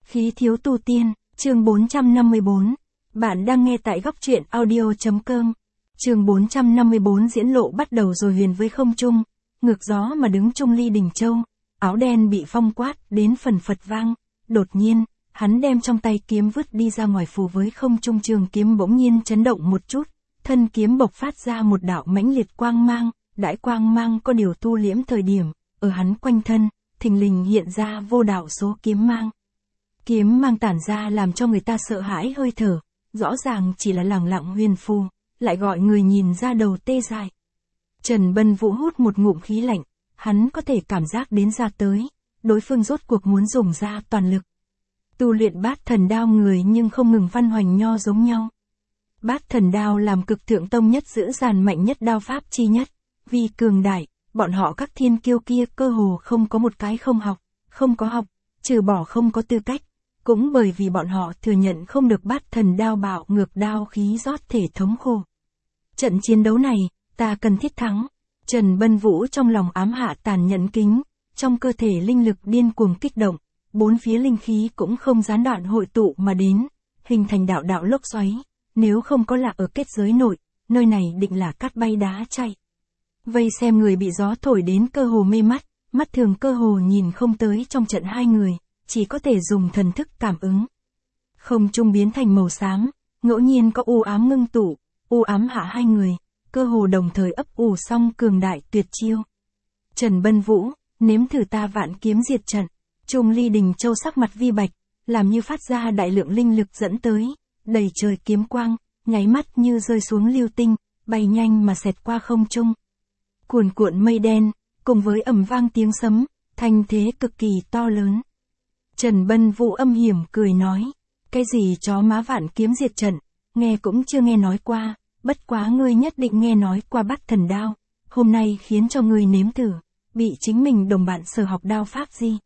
Khí thiếu tu tiên, chương 454. Bạn đang nghe tại góc truyện audio.com. Chương 454 diễn lộ bắt đầu rồi. Huyền với không trung, ngược gió mà đứng Trung Ly Đình Châu, áo đen bị phong quát đến phần phật vang. Đột nhiên, hắn đem trong tay kiếm vứt đi ra ngoài. Phù với không trung, trường kiếm bỗng nhiên chấn động một chút, thân kiếm bộc phát ra một đạo mãnh liệt quang mang. Đãi quang mang có điều tu liễm thời điểm, ở hắn quanh thân, thình lình hiện ra vô đạo số kiếm mang. Kiếm mang tản ra làm cho người ta sợ hãi hơi thở, rõ ràng chỉ là lẳng lặng huyền phù, lại gọi người nhìn ra đầu tê dại. Trần Bân Vũ hút một ngụm khí lạnh, hắn có thể cảm giác đến ra tới, đối phương rốt cuộc muốn dùng ra toàn lực. Tu luyện bát thần đao người nhưng không ngừng Văn Hoành Nho giống nhau. Bát thần đao làm cực thượng tông nhất dữ dàn mạnh nhất đao pháp chi nhất, vì cường đại, bọn họ các thiên kiêu kia cơ hồ không có một cái không học, không có học, trừ bỏ không có tư cách. Cũng bởi vì bọn họ thừa nhận không được bát thần đao bạo ngược đao khí rót thể thống khổ. Trận chiến đấu này, ta cần thiết thắng. Trần Bân Vũ trong lòng ám hạ tàn nhẫn kính, trong cơ thể linh lực điên cuồng kích động, bốn phía linh khí cũng không gián đoạn hội tụ mà đến, hình thành đạo đạo lốc xoáy. Nếu không có lạc ở kết giới nội, nơi này định là cát bay đá chạy. Vây xem người bị gió thổi đến cơ hồ mê mắt, mắt thường cơ hồ nhìn không tới trong trận hai người, chỉ có thể dùng thần thức cảm ứng. Không trung biến thành màu xám, ngẫu nhiên có u ám ngưng tụ, u ám hạ hai người, cơ hồ đồng thời ấp ủ xong cường đại tuyệt chiêu. Trần Bân Vũ, nếm thử ta vạn kiếm diệt trận. Trung Ly Đình Châu sắc mặt vi bạch, làm như phát ra đại lượng linh lực dẫn tới, đầy trời kiếm quang, nháy mắt như rơi xuống lưu tinh, bay nhanh mà xẹt qua không trung. Cuồn cuộn mây đen, cùng với ầm vang tiếng sấm, thanh thế cực kỳ to lớn. Trần Bân Vũ âm hiểm cười nói, cái gì chó má vạn kiếm diệt trận, nghe cũng chưa nghe nói qua, bất quá ngươi nhất định nghe nói qua bát thần đao, hôm nay khiến cho ngươi nếm thử, bị chính mình đồng bạn sở học đao pháp gì.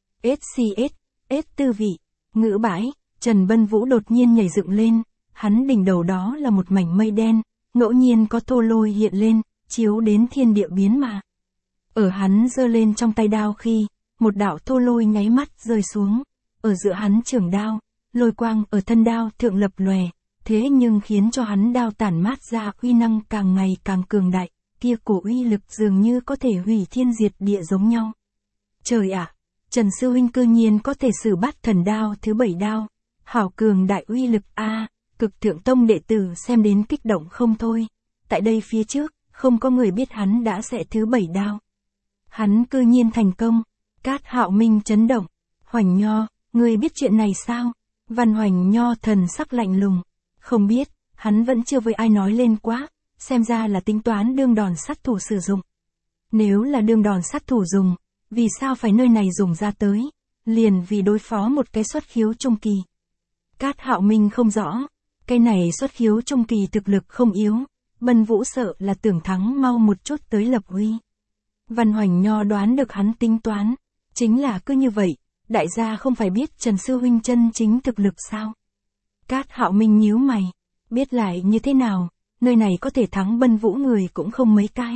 SCS tư vị, ngữ bãi, Trần Bân Vũ đột nhiên nhảy dựng lên, hắn đỉnh đầu đó là một mảnh mây đen, ngẫu nhiên có thô lôi hiện lên, chiếu đến thiên địa biến mà. Ở hắn giơ lên trong tay đao khi, một đạo thô lôi nháy mắt rơi xuống, ở giữa hắn trường đao, lôi quang ở thân đao thượng lập lòe, thế nhưng khiến cho hắn đao tản mát ra uy năng càng ngày càng cường đại, kia cổ uy lực dường như có thể hủy thiên diệt địa giống nhau. Trời ạ, Trần sư huynh cư nhiên có thể sử bát thần đao thứ 7 đao, hảo cường đại uy lực a, cực thượng tông đệ tử xem đến kích động không thôi. Tại đây phía trước, không có người biết hắn đã sẽ thứ 7 đao. Hắn cư nhiên thành công. Cát Hạo Minh chấn động. Hoành Nho, ngươi biết chuyện này sao? Văn Hoành Nho thần sắc lạnh lùng. Không biết, hắn vẫn chưa với ai nói lên quá, xem ra là tính toán đương đòn sát thủ sử dụng. Nếu là đương đòn sát thủ dùng, vì sao phải nơi này dùng ra tới? Liền vì đối phó một cái xuất khiếu trung kỳ. Cát Hạo Minh không rõ, cái này xuất khiếu trung kỳ thực lực không yếu, Bân Vũ sợ là tưởng thắng mau một chút tới lập uy. Văn Hoành Nho đoán được hắn tính toán, chính là cứ như vậy, đại gia không phải biết Trần sư huynh chân chính thực lực sao? Cát Hạo Minh nhíu mày, biết lại như thế nào, nơi này có thể thắng Bân Vũ người cũng không mấy cái.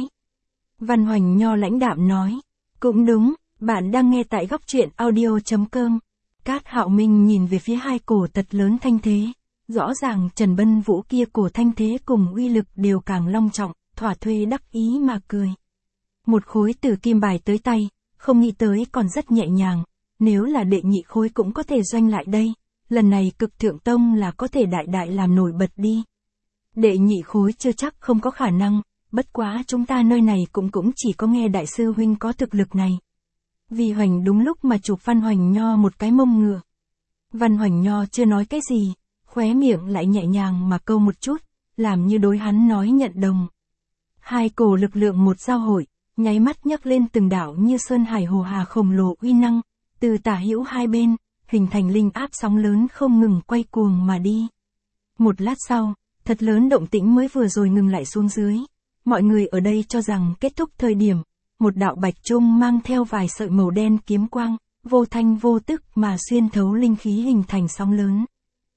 Văn Hoành Nho lãnh đạm nói, cũng đúng, bạn đang nghe tại góc truyện audio.com. Cát Hạo Minh nhìn về phía hai cổ thật lớn thanh thế, rõ ràng Trần Bân Vũ kia cổ thanh thế cùng uy lực đều càng long trọng, thỏa thuê đắc ý mà cười. Một khối tử kim bài tới tay, không nghĩ tới còn rất nhẹ nhàng, nếu là đệ nhị khối cũng có thể doanh lại đây, lần này cực thượng tông là có thể đại đại làm nổi bật đi. Đệ nhị khối chưa chắc không có khả năng, bất quá chúng ta nơi này cũng chỉ có nghe đại sư huynh có thực lực này. Vì Hoành đúng lúc mà chụp Văn Hoành Nho một cái mông ngựa. Văn Hoành Nho chưa nói cái gì, khóe miệng lại nhẹ nhàng mà câu một chút, làm như đối hắn nói nhận đồng. Hai cổ lực lượng một giao hội, nháy mắt nhấc lên từng đảo như sơn hải hồ hà khổng lồ uy năng, từ tả hữu hai bên, hình thành linh áp sóng lớn không ngừng quay cuồng mà đi. Một lát sau, thật lớn động tĩnh mới vừa rồi ngừng lại xuống dưới. Mọi người ở đây cho rằng kết thúc thời điểm, một đạo bạch trung mang theo vài sợi màu đen kiếm quang, vô thanh vô tức mà xuyên thấu linh khí hình thành sóng lớn.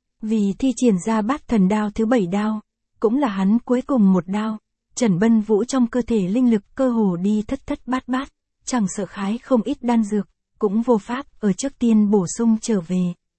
Vì thi triển ra bát thần đao thứ 7 đao, cũng là hắn cuối cùng một đao, Trần Bân Vũ trong cơ thể linh lực cơ hồ đi thất thất bát bát, chẳng sợ khái không ít đan dược, cũng vô pháp ở trước tiên bổ sung trở về.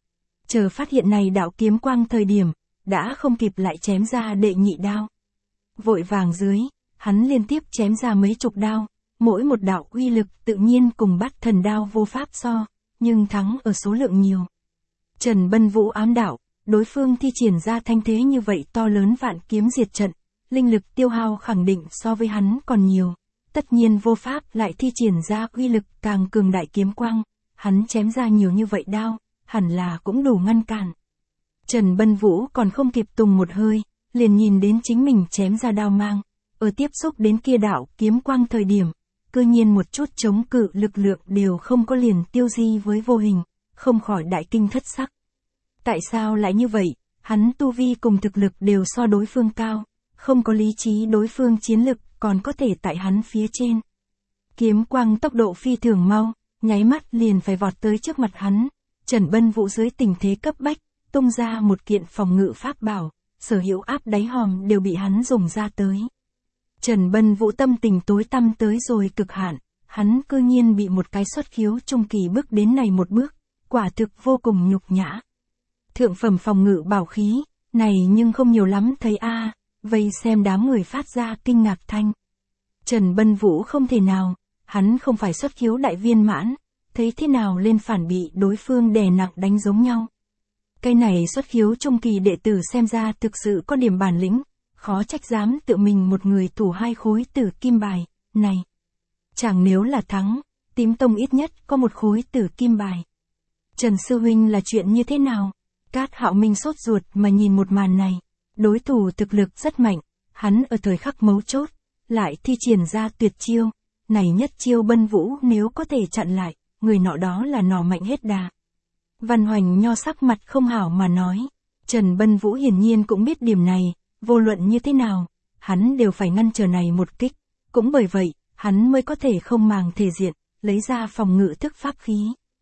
Chờ phát hiện này đạo kiếm quang thời điểm, đã không kịp lại chém ra đệ nhị đao. Vội vàng dưới, hắn liên tiếp chém ra mấy chục đao, mỗi một đạo uy lực tự nhiên cùng Bát Thần đao vô pháp so, nhưng thắng ở số lượng nhiều. Trần Bân Vũ ám đạo, đối phương thi triển ra thanh thế như vậy to lớn vạn kiếm diệt trận, linh lực tiêu hao khẳng định so với hắn còn nhiều, tất nhiên vô pháp lại thi triển ra uy lực càng cường đại kiếm quang, hắn chém ra nhiều như vậy đao, hẳn là cũng đủ ngăn cản. Trần Bân Vũ còn không kịp tùng một hơi, liền nhìn đến chính mình chém ra đao mang, ở tiếp xúc đến kia đạo kiếm quang thời điểm, cơ nhiên một chút chống cự lực lượng đều không có, liền tiêu di với vô hình, không khỏi đại kinh thất sắc. Tại sao lại như vậy? Hắn tu vi cùng thực lực đều so đối phương cao, không có lý trí đối phương chiến lực còn có thể tại hắn phía trên. Kiếm quang tốc độ phi thường mau, nháy mắt liền phải vọt tới trước mặt hắn. Trần Bân Vũ dưới tình thế cấp bách, tung ra một kiện phòng ngự pháp bảo, sở hữu áp đáy hòm đều bị hắn dùng ra tới. Trần Bân Vũ tâm tình tối tăm tới rồi cực hạn, hắn cư nhiên bị một cái xuất khiếu trung kỳ bước đến này một bước, quả thực vô cùng nhục nhã. Thượng phẩm phòng ngự bảo khí, này nhưng không nhiều lắm thấy a. Vây xem đám người phát ra kinh ngạc thanh. Trần Bân Vũ không thể nào, hắn không phải xuất khiếu đại viên mãn, thấy thế nào lên phản bị đối phương đè nặng đánh giống nhau. Cái này xuất khiếu trung kỳ đệ tử xem ra thực sự có điểm bản lĩnh, khó trách dám tự mình một người thủ 2 khối tử kim bài, này. Chẳng nếu là thắng, tím tông ít nhất có 1 khối tử kim bài. Trần Sư Huynh là chuyện như thế nào? Cát Hạo Minh sốt ruột mà nhìn một màn này. Đối thủ thực lực rất mạnh, hắn ở thời khắc mấu chốt, lại thi triển ra tuyệt chiêu, này nhất chiêu Bân Vũ nếu có thể chặn lại, người nọ đó là nỏ mạnh hết đà. Văn Hoành Nho sắc mặt không hảo mà nói, Trần Bân Vũ hiển nhiên cũng biết điểm này, vô luận như thế nào, hắn đều phải ngăn trở này một kích, cũng bởi vậy, hắn mới có thể không màng thể diện, lấy ra phòng ngự thức pháp khí.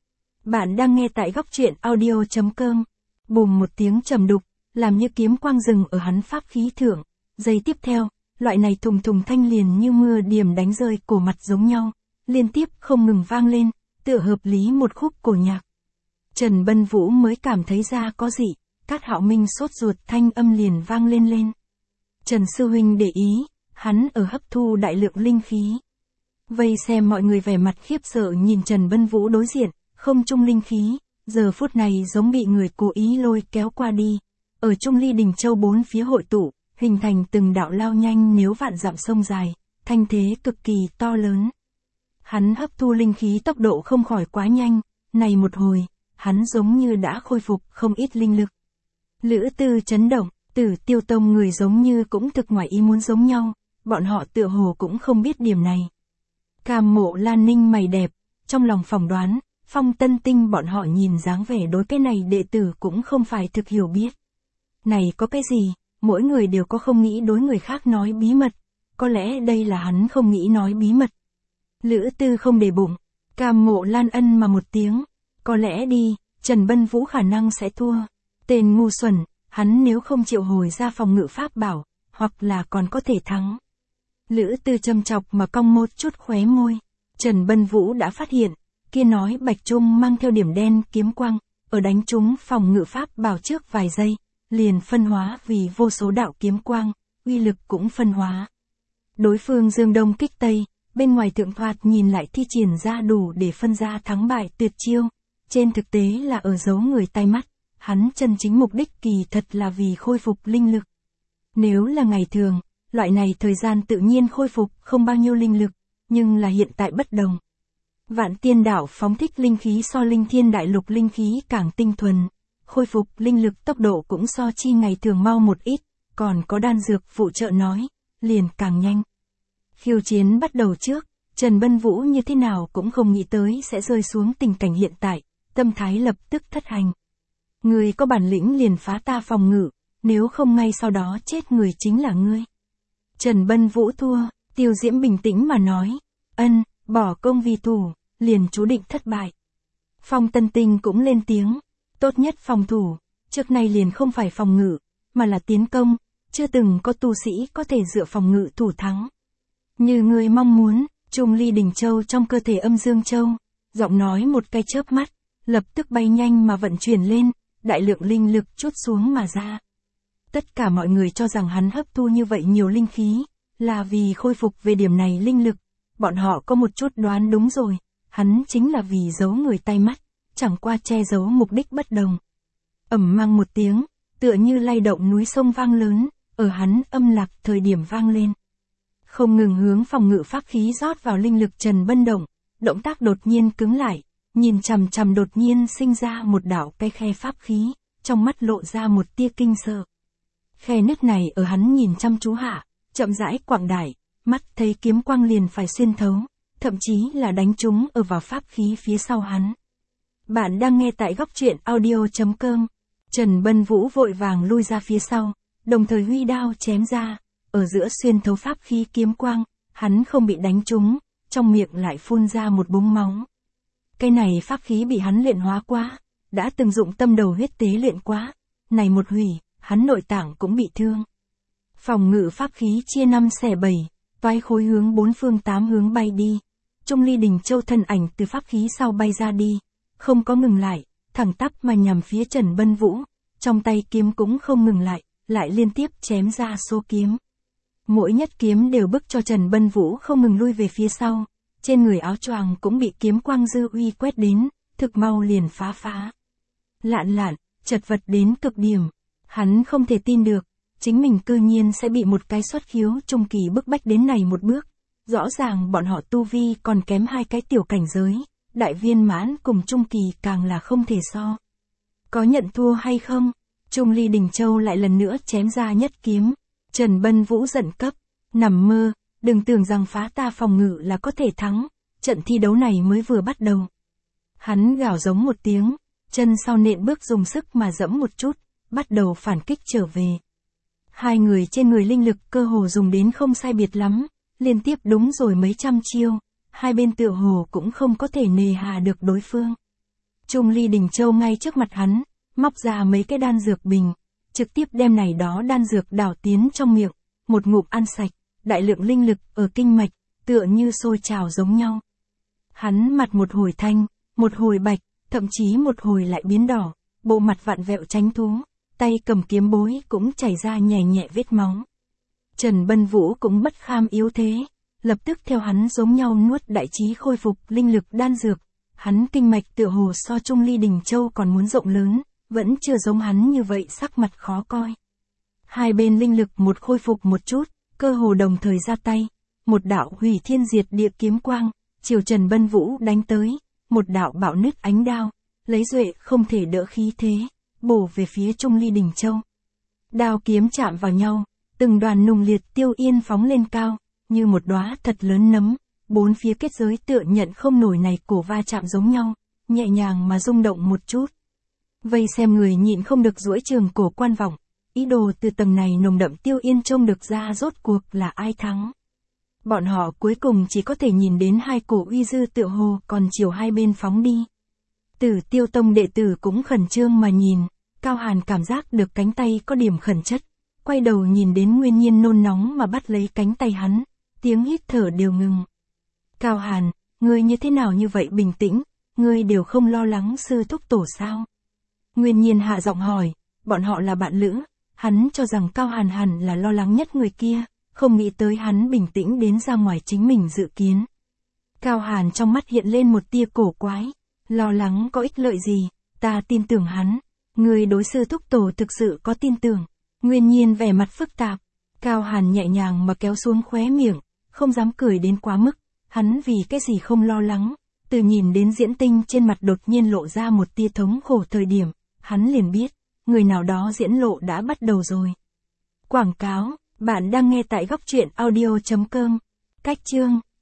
Bạn đang nghe tại góc truyện audio.com, bùm một tiếng trầm đục, làm như kiếm quang rừng ở hắn pháp khí thượng. Giây tiếp theo, loại này thùng thùng thanh liền như mưa điểm đánh rơi cổ mặt giống nhau, liên tiếp không ngừng vang lên, tựa hợp lý một khúc cổ nhạc. Trần Bân Vũ mới cảm thấy ra có gì, Cát Hạo Minh sốt ruột thanh âm liền vang lên. Trần Sư Huynh để ý, hắn ở hấp thu đại lượng linh khí. Vây xem mọi người vẻ mặt khiếp sợ nhìn Trần Bân Vũ đối diện, không trung linh khí, giờ phút này giống bị người cố ý lôi kéo qua đi. Ở Trung Ly Đình Châu 4 phía hội tụ, hình thành từng đạo lao nhanh nếu vạn dặm sông dài, thanh thế cực kỳ to lớn. Hắn hấp thu linh khí tốc độ không khỏi quá nhanh, này một hồi, hắn giống như đã khôi phục không ít linh lực. Lữ Tư chấn động, Tử Tiêu Tông người giống như cũng thực ngoài ý muốn giống nhau, bọn họ tựa hồ cũng không biết điểm này. Cam Mộ Lan ninh mày đẹp, trong lòng phỏng đoán, Phong Tân Tinh bọn họ nhìn dáng vẻ đối cái này đệ tử cũng không phải thực hiểu biết. Này có cái gì, mỗi người đều có không nghĩ đối người khác nói bí mật, có lẽ đây là hắn không nghĩ nói bí mật. Lữ Tư không để bụng, Cam Mộ Lan ân mà một tiếng, có lẽ đi, Trần Bân Vũ khả năng sẽ thua. Tên ngu xuẩn, hắn nếu không triệu hồi ra phòng ngự pháp bảo, hoặc là còn có thể thắng. Lữ Tư châm chọc mà cong một chút khóe môi. Trần Bân Vũ đã phát hiện, kia nói Bạch Trung mang theo điểm đen kiếm quang, ở đánh trúng phòng ngự pháp bảo trước vài giây, liền phân hóa vì vô số đạo kiếm quang, uy lực cũng phân hóa. Đối phương dương đông kích tây, bên ngoài thượng thoạt nhìn lại thi triển ra đủ để phân ra thắng bại tuyệt chiêu, trên thực tế là ở giấu người tai mắt, hắn chân chính mục đích kỳ thật là vì khôi phục linh lực. Nếu là ngày thường, loại này thời gian tự nhiên khôi phục không bao nhiêu linh lực, nhưng là hiện tại bất đồng. Vạn Tiên Đảo phóng thích linh khí so Linh Thiên Đại Lục linh khí càng tinh thuần, khôi phục linh lực tốc độ cũng so chi ngày thường mau một ít, còn có đan dược phụ trợ nói, liền càng nhanh. Khiêu chiến bắt đầu trước, Trần Bân Vũ như thế nào cũng không nghĩ tới sẽ rơi xuống tình cảnh hiện tại, tâm thái lập tức thất hành. Người có bản lĩnh liền phá ta phòng ngự, nếu không ngay sau đó chết người chính là ngươi. Trần Bân Vũ thua, Tiêu Diễm bình tĩnh mà nói, bỏ công vì thủ, liền chú định thất bại. Phong Tân Tinh cũng lên tiếng, tốt nhất phòng thủ, trước nay liền không phải phòng ngự, mà là tiến công, chưa từng có tu sĩ có thể dựa phòng ngự thủ thắng. Như người mong muốn, Trung Ly Đình Châu trong cơ thể Âm Dương Châu, giọng nói một cái chớp mắt, lập tức bay nhanh mà vận chuyển lên, đại lượng linh lực trút xuống mà ra. Tất cả mọi người cho rằng hắn hấp thu như vậy nhiều linh khí, là vì khôi phục về điểm này linh lực. Bọn họ có một chút đoán đúng rồi, hắn chính là vì giấu người tay mắt, chẳng qua che giấu mục đích bất đồng. Ầm mang một tiếng, tựa như lay động núi sông vang lớn, ở hắn âm lạc thời điểm vang lên. Không ngừng hướng phòng ngự pháp khí rót vào linh lực Trần Bân động, động tác đột nhiên cứng lại, nhìn chằm chằm đột nhiên sinh ra một đạo cái khe pháp khí, trong mắt lộ ra một tia kinh sợ. Khe nứt này ở hắn nhìn chăm chú hạ, chậm rãi quảng đại, mắt thấy kiếm quang liền phải xuyên thấu, thậm chí là đánh trúng ở vào pháp khí phía sau hắn. Bạn đang nghe tại góc truyện audio.com. Trần Bân Vũ vội vàng lui ra phía sau, đồng thời huy đao chém ra, ở giữa xuyên thấu pháp khí kiếm quang, hắn không bị đánh trúng, trong miệng lại phun ra một búng máu. Cái này pháp khí bị hắn luyện hóa quá, đã từng dụng tâm đầu huyết tế luyện quá, này một hủy, hắn nội tạng cũng bị thương. Phòng ngự pháp khí chia 5 xẻ 7, toái khối hướng 4 phương 8 hướng bay đi. Trung Ly Đình Châu thân ảnh từ pháp khí sau bay ra đi, không có ngừng lại, thẳng tắp mà nhằm phía Trần Bân Vũ, trong tay kiếm cũng không ngừng lại liên tiếp chém ra số kiếm. Mỗi nhất kiếm đều bức cho Trần Bân Vũ không ngừng lui về phía sau, trên người áo choàng cũng bị kiếm quang dư uy quét đến, thực mau liền phá. Lạn, chật vật đến cực điểm, hắn không thể tin được, chính mình cư nhiên sẽ bị một cái xuất khiếu trung kỳ bức bách đến này một bước. Rõ ràng bọn họ tu vi còn kém 2 cái tiểu cảnh giới, đại viên mãn cùng trung kỳ càng là không thể so. Có nhận thua hay không? Trung Ly Đình Châu lại lần nữa chém ra nhất kiếm. Trần Bân Vũ giận cấp, nằm mơ, đừng tưởng rằng phá ta phòng ngự là có thể thắng, trận thi đấu này mới vừa bắt đầu. Hắn gào giống một tiếng, chân sau nện bước dùng sức mà dẫm một chút, bắt đầu phản kích trở về. Hai người trên người linh lực cơ hồ dùng đến không sai biệt lắm, liên tiếp đúng rồi mấy trăm chiêu, hai bên tựa hồ cũng không có thể nề hà được đối phương. Trung Ly Đình Châu ngay trước mặt hắn, móc ra mấy cái đan dược bình, trực tiếp đem này đó đan dược đảo tiến trong miệng, một ngụm ăn sạch, đại lượng linh lực ở kinh mạch, tựa như sôi trào giống nhau. Hắn mặt một hồi thanh, một hồi bạch, thậm chí một hồi lại biến đỏ, bộ mặt vặn vẹo tránh thú, tay cầm kiếm bối cũng chảy ra nhẹ nhẹ vết máu. Trần Bân Vũ cũng bất kham yếu thế, lập tức theo hắn giống nhau nuốt đại trí khôi phục linh lực đan dược, hắn kinh mạch tựa hồ so Trung Ly Đình Châu còn muốn rộng lớn, vẫn chưa giống hắn như vậy sắc mặt khó coi. Hai bên linh lực một khôi phục một chút, cơ hồ đồng thời ra tay, một đạo hủy thiên diệt địa kiếm quang, chiều Trần Bân Vũ đánh tới, một đạo bạo nứt ánh đao, lấy duệ không thể đỡ khí thế, bổ về phía Trung Ly Đình Châu. Đao kiếm chạm vào nhau, từng đoàn nùng liệt tiêu yên phóng lên cao, như một đóa thật lớn nấm, bốn phía kết giới tựa nhận không nổi này cổ va chạm giống nhau, nhẹ nhàng mà rung động một chút. Vây xem người nhịn không được duỗi trường cổ quan vọng, ý đồ từ tầng này nồng đậm tiêu yên trông được ra rốt cuộc là ai thắng. Bọn họ cuối cùng chỉ có thể nhìn đến hai cổ uy dư tựa hồ còn chiều hai bên phóng đi. Tử Tiêu Tông đệ tử cũng khẩn trương mà nhìn, Cao Hàn cảm giác được cánh tay có điểm khẩn chất, quay đầu nhìn đến Nguyên Nhiên nôn nóng mà bắt lấy cánh tay hắn, tiếng hít thở đều ngừng. Cao Hàn, ngươi như thế nào như vậy bình tĩnh, ngươi đều không lo lắng sư thúc tổ sao? Nguyên Nhiên hạ giọng hỏi, bọn họ là bạn lữ, hắn cho rằng Cao Hàn hẳn là lo lắng nhất người kia, không nghĩ tới hắn bình tĩnh đến ra ngoài chính mình dự kiến. Cao Hàn trong mắt hiện lên một tia cổ quái, lo lắng có ích lợi gì, ta tin tưởng hắn, người đối sư thúc tổ thực sự có tin tưởng. Nguyên Nhiên vẻ mặt phức tạp, Cao Hàn nhẹ nhàng mà kéo xuống khóe miệng, không dám cười đến quá mức, hắn vì cái gì không lo lắng, từ nhìn đến Diễn Tinh trên mặt đột nhiên lộ ra một tia thống khổ thời điểm, hắn liền biết, người nào đó diễn lộ đã bắt đầu rồi. Quảng cáo, bạn đang nghe tại góc truyện audio.com, cách chương.